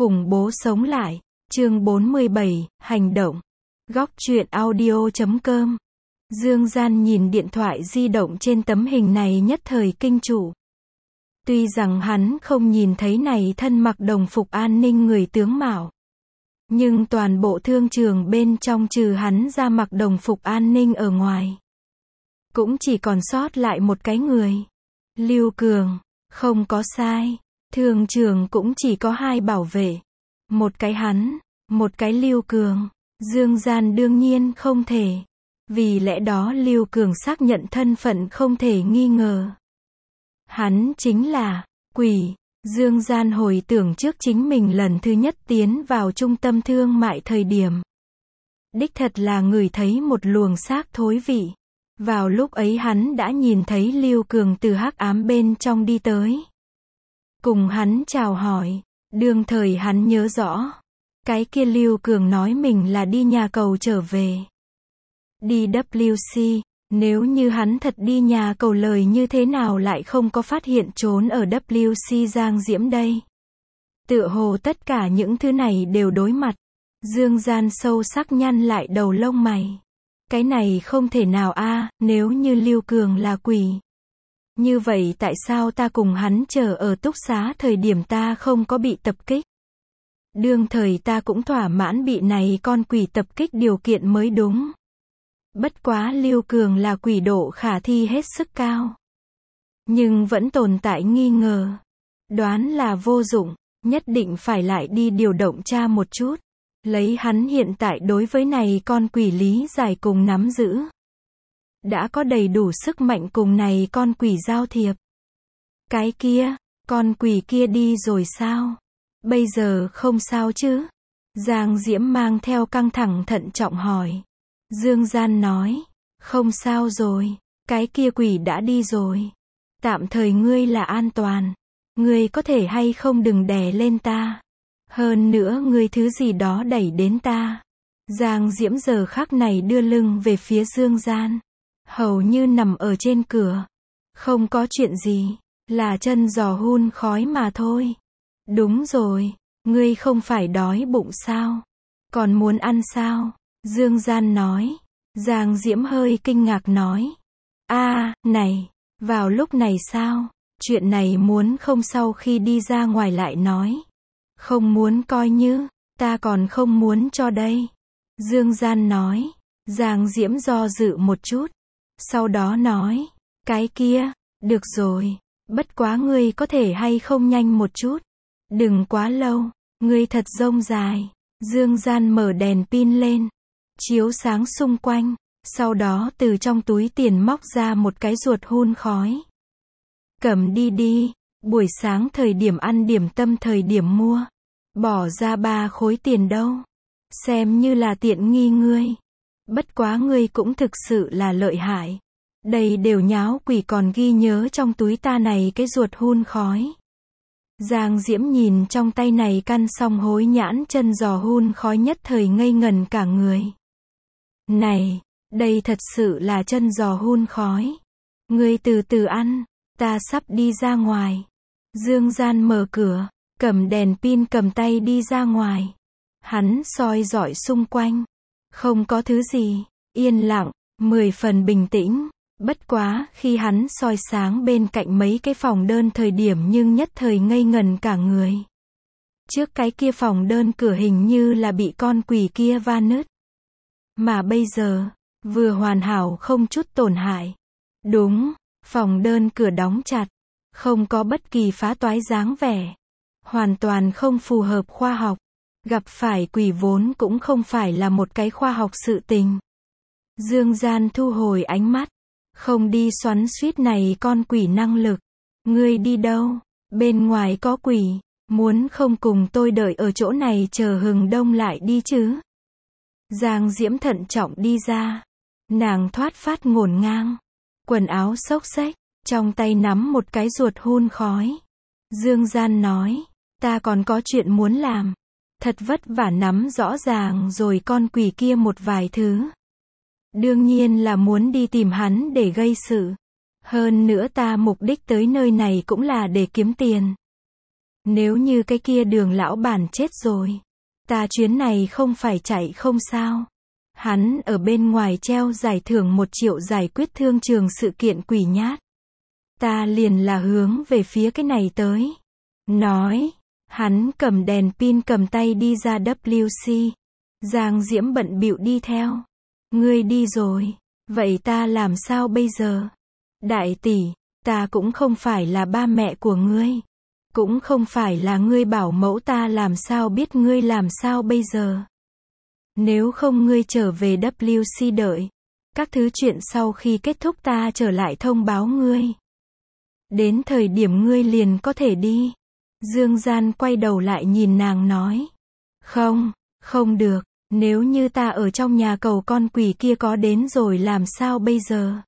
Khủng bố sống lại, chương 47, hành động. Góc truyện audio.com. Dương Gian nhìn điện thoại di động trên tấm hình này nhất thời kinh trụ. Tuy rằng hắn không nhìn thấy này thân mặc đồng phục an ninh người tướng mạo, nhưng toàn bộ thương trường bên trong trừ hắn ra mặc đồng phục an ninh ở ngoài, cũng chỉ còn sót lại một cái người. Lưu Cường, không có sai. Thương trường cũng chỉ có hai bảo vệ. Một cái hắn, một cái Lưu Cường. Dương Gian đương nhiên không thể. Vì lẽ đó Lưu Cường xác nhận thân phận không thể nghi ngờ. Hắn chính là quỷ. Dương Gian hồi tưởng trước chính mình lần thứ nhất tiến vào trung tâm thương mại thời điểm. Đích thật là ngửi thấy một luồng xác thối vị. Vào lúc ấy hắn đã nhìn thấy Lưu Cường từ hắc ám bên trong đi tới. Cùng hắn chào hỏi. Đương thời hắn nhớ rõ. Cái kia Lưu Cường nói mình là đi nhà cầu trở về. Đi WC. Nếu như hắn thật đi nhà cầu lời như thế nào lại không có phát hiện trốn ở WC Giang Diễm đây. Tựa hồ tất cả những thứ này đều đối mặt. Dương Gian sâu sắc nhăn lại đầu lông mày. Cái này không thể nào a, nếu như Lưu Cường là quỷ. Như vậy tại sao ta cùng hắn chờ ở túc xá thời điểm ta không có bị tập kích? Đương thời ta cũng thỏa mãn bị này con quỷ tập kích điều kiện mới đúng. Bất quá Lưu Cường là quỷ độ khả thi hết sức cao. Nhưng vẫn tồn tại nghi ngờ. Đoán là vô dụng, nhất định phải lại đi điều động tra một chút. Lấy hắn hiện tại đối với này con quỷ lý giải cùng nắm giữ. Đã có đầy đủ sức mạnh cùng này con quỷ giao thiệp. Cái kia, con quỷ kia đi rồi sao? Bây giờ không sao chứ? Giang Diễm mang theo căng thẳng thận trọng hỏi. Dương Gian nói, không sao rồi, cái kia quỷ đã đi rồi. Tạm thời ngươi là an toàn. Ngươi có thể hay không đừng đè lên ta. Hơn nữa ngươi thứ gì đó đẩy đến ta. Giang Diễm giờ khắc này đưa lưng về phía Dương Gian. Hầu như nằm ở trên cửa. Không có chuyện gì, là chân giò hun khói mà thôi. Đúng rồi, ngươi không phải đói bụng sao? Còn muốn ăn sao? Dương Gian nói. Giang Diễm hơi kinh ngạc nói. Này, vào lúc này sao? Chuyện này muốn không sau khi đi ra ngoài lại nói. Không muốn coi như, ta còn không muốn cho đây. Dương Gian nói. Giang Diễm do dự một chút. Sau đó nói. Cái kia, được rồi. Bất quá ngươi có thể hay không nhanh một chút. Đừng quá lâu, ngươi thật rông dài. Dương Gian mở đèn pin lên. Chiếu sáng xung quanh. Sau đó từ trong túi tiền móc ra một cái ruột hun khói. Cầm đi đi. Buổi sáng thời điểm ăn điểm tâm thời điểm mua. Bỏ ra 3 khối tiền đâu. Xem như là tiện nghi ngươi. Bất quá ngươi cũng thực sự là lợi hại. Đây đều nháo quỷ còn ghi nhớ trong túi ta này cái ruột hun khói. Giang Diễm nhìn trong tay này căn song hối nhãn chân giò hun khói nhất thời ngây ngần cả người. Này, đây thật sự là chân giò hun khói. Ngươi từ từ ăn, ta sắp đi ra ngoài. Dương Gian mở cửa, cầm đèn pin cầm tay đi ra ngoài. Hắn soi dọi xung quanh. Không có thứ gì, yên lặng, 10 phần bình tĩnh. Bất quá, khi hắn soi sáng bên cạnh mấy cái phòng đơn thời điểm nhưng nhất thời ngây ngần cả người. Trước cái kia phòng đơn cửa hình như là bị con quỷ kia va nứt. Mà bây giờ, vừa hoàn hảo không chút tổn hại. Đúng, phòng đơn cửa đóng chặt. Không có bất kỳ phá toái dáng vẻ. Hoàn toàn không phù hợp khoa học. Gặp phải quỷ vốn cũng không phải là một cái khoa học sự tình. Dương Gian thu hồi ánh mắt. Không đi xoắn xuýt này con quỷ năng lực. Ngươi đi đâu? Bên ngoài có quỷ. Muốn không cùng tôi đợi ở chỗ này chờ hừng đông lại đi chứ? Giang Diễm thận trọng đi ra. Nàng thoát phát ngổn ngang. Quần áo xốc xếch. Trong tay nắm một cái ruột hun khói. Dương Gian nói. Ta còn có chuyện muốn làm. Thật vất vả nắm rõ ràng rồi con quỷ kia một vài thứ. Đương nhiên là muốn đi tìm hắn để gây sự. Hơn nữa ta mục đích tới nơi này cũng là để kiếm tiền. Nếu như cái kia Đường lão bản chết rồi, ta chuyến này không phải chạy không sao. Hắn ở bên ngoài treo giải thưởng 1 triệu giải quyết thương trường sự kiện quỷ nhát. Ta liền là hướng về phía cái này tới. Nói, hắn cầm đèn pin cầm tay đi ra WC. Giang Diễm bận bịu đi theo. Ngươi đi rồi, vậy ta làm sao bây giờ? Đại tỷ, ta cũng không phải là ba mẹ của ngươi. Cũng không phải là ngươi bảo mẫu, ta làm sao biết ngươi làm sao bây giờ? Nếu không ngươi trở về WC đợi. Các thứ chuyện sau khi kết thúc ta trở lại thông báo ngươi. Đến thời điểm ngươi liền có thể đi. Dương Gian quay đầu lại nhìn nàng nói. Không, không được, nếu như ta ở trong nhà cầu con quỷ kia có đến rồi làm sao bây giờ?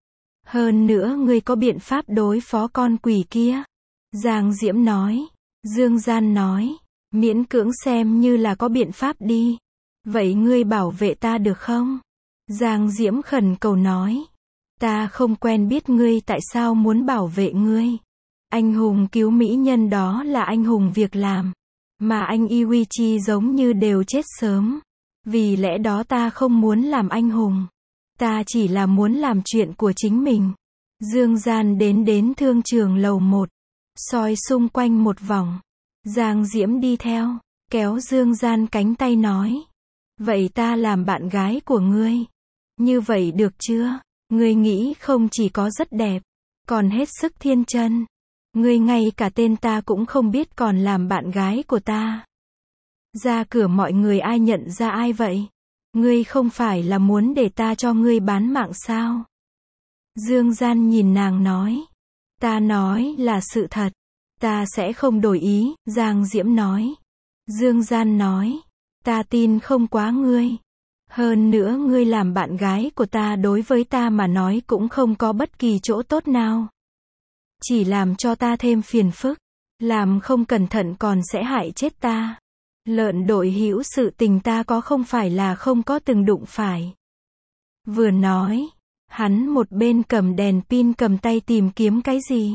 Hơn nữa ngươi có biện pháp đối phó con quỷ kia? Giang Diễm nói. Dương Gian nói. Miễn cưỡng xem như là có biện pháp đi. Vậy ngươi bảo vệ ta được không? Giang Diễm khẩn cầu nói. Ta không quen biết ngươi tại sao muốn bảo vệ ngươi. Anh hùng cứu mỹ nhân đó là anh hùng việc làm. Mà anh Iwichi giống như đều chết sớm. Vì lẽ đó ta không muốn làm anh hùng. Ta chỉ là muốn làm chuyện của chính mình. Dương Gian đến thương trường lầu 1. Soi xung quanh một vòng. Giang Diễm đi theo. Kéo Dương Gian cánh tay nói. Vậy ta làm bạn gái của ngươi. Như vậy được chưa? Ngươi nghĩ không chỉ có rất đẹp. Còn hết sức thiên chân. Ngươi ngay cả tên ta cũng không biết còn làm bạn gái của ta. Ra cửa mọi người ai nhận ra ai vậy? Ngươi không phải là muốn để ta cho ngươi bán mạng sao? Dương Gian nhìn nàng nói. Ta nói là sự thật. Ta sẽ không đổi ý, Giang Diễm nói. Dương Gian nói. Ta tin không quá ngươi. Hơn nữa ngươi làm bạn gái của ta đối với ta mà nói cũng không có bất kỳ chỗ tốt nào. Chỉ làm cho ta thêm phiền phức. Làm không cẩn thận còn sẽ hại chết ta. Lợn đội hữu sự tình ta có không phải là không có từng đụng phải. Vừa nói, hắn một bên cầm đèn pin cầm tay tìm kiếm cái gì.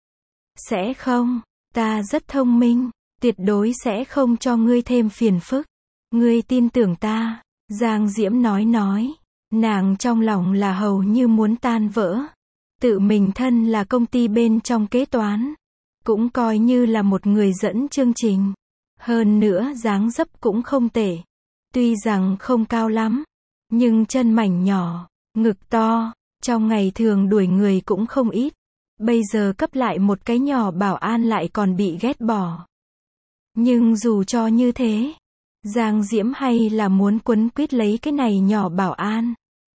Sẽ không, ta rất thông minh, tuyệt đối sẽ không cho ngươi thêm phiền phức. Ngươi tin tưởng ta, Giang Diễm nói. Nàng trong lòng là hầu như muốn tan vỡ. Tự mình thân là công ty bên trong kế toán. Cũng coi như là một người dẫn chương trình. Hơn nữa dáng dấp cũng không tệ. Tuy rằng không cao lắm. Nhưng chân mảnh nhỏ, ngực to. Trong ngày thường đuổi người cũng không ít. Bây giờ cấp lại một cái nhỏ bảo an lại còn bị ghét bỏ. Nhưng dù cho như thế, Giang Diễm hay là muốn quấn quýt lấy cái này nhỏ bảo an.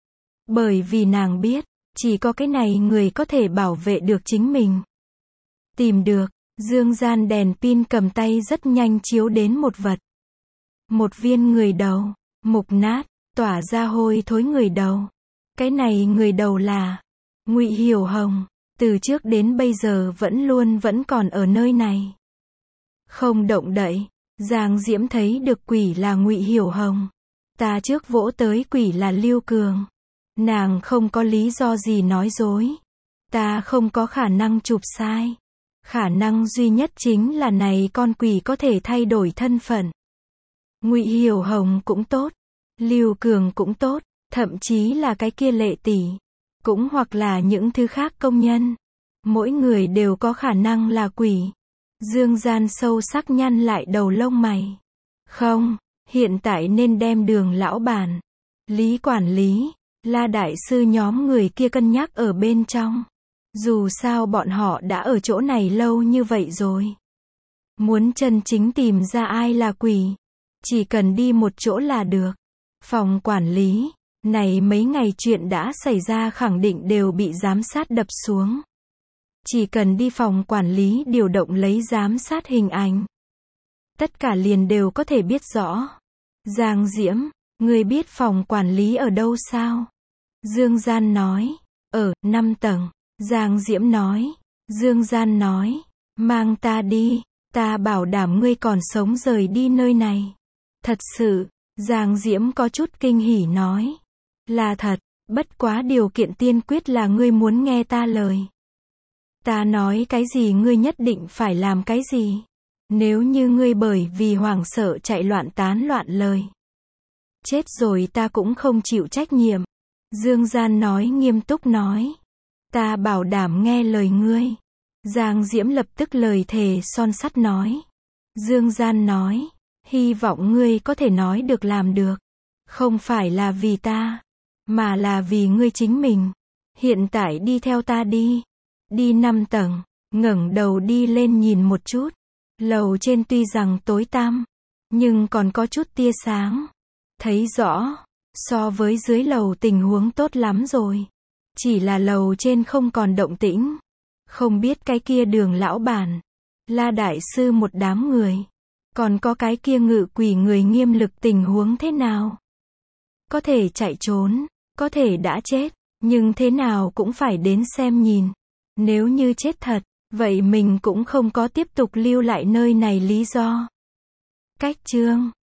Bởi vì nàng biết, chỉ có cái này người có thể bảo vệ được chính mình. Tìm được, Dương Gian đèn pin cầm tay rất nhanh chiếu đến một vật. Một viên người đầu, mục nát, tỏa ra hôi thối người đầu. Cái này người đầu là Ngụy Hiểu Hồng, từ trước đến bây giờ vẫn còn ở nơi này. Không động đậy, Giang Diễm thấy được quỷ là Ngụy Hiểu Hồng. Ta trước vỗ tới quỷ là Lưu Cường. Nàng không có lý do gì nói dối. Ta không có khả năng chụp sai. Khả năng duy nhất chính là này con quỷ có thể thay đổi thân phận. Ngụy Hiểu Hồng cũng tốt, Lưu Cường cũng tốt, thậm chí là cái kia Lệ tỷ, cũng hoặc là những thứ khác công nhân. Mỗi người đều có khả năng là quỷ. Dương Gian sâu sắc nhăn lại đầu lông mày. Không, hiện tại nên đem Đường lão bản, Lý quản lý, La đại sư nhóm người kia cân nhắc ở bên trong. Dù sao bọn họ đã ở chỗ này lâu như vậy rồi. Muốn chân chính tìm ra ai là quỷ, chỉ cần đi một chỗ là được. Phòng quản lý, này mấy ngày chuyện đã xảy ra khẳng định đều bị giám sát đập xuống. Chỉ cần đi phòng quản lý điều động lấy giám sát hình ảnh. Tất cả liền đều có thể biết rõ. Giang Diễm, ngươi biết phòng quản lý ở đâu sao? Dương Gian nói, ở 5 tầng. Giang Diễm nói. Dương Gian nói, mang ta đi, ta bảo đảm ngươi còn sống rời đi nơi này. Thật sự, Giang Diễm có chút kinh hỉ nói. Là thật, bất quá điều kiện tiên quyết là ngươi muốn nghe ta lời. Ta nói cái gì ngươi nhất định phải làm cái gì. Nếu như ngươi bởi vì hoảng sợ chạy loạn tán loạn lời. Chết rồi ta cũng không chịu trách nhiệm. Dương Gian nói nghiêm túc nói. Ta bảo đảm nghe lời ngươi. Giang Diễm lập tức lời thề son sắt nói. Dương Gian nói. Hy vọng ngươi có thể nói được làm được. Không phải là vì ta, mà là vì ngươi chính mình. Hiện tại đi theo ta đi. Đi 5 tầng, ngẩng đầu đi lên nhìn một chút. Lầu trên tuy rằng tối tăm, nhưng còn có chút tia sáng. Thấy rõ, so với dưới lầu tình huống tốt lắm rồi. Chỉ là lầu trên không còn động tĩnh. Không biết cái kia Đường lão bản, La đại sư một đám người. Còn có cái kia Ngự quỷ người nghiêm lực tình huống thế nào? Có thể chạy trốn, có thể đã chết, nhưng thế nào cũng phải đến xem nhìn. Nếu như chết thật, vậy mình cũng không có tiếp tục lưu lại nơi này lý do. Cách chương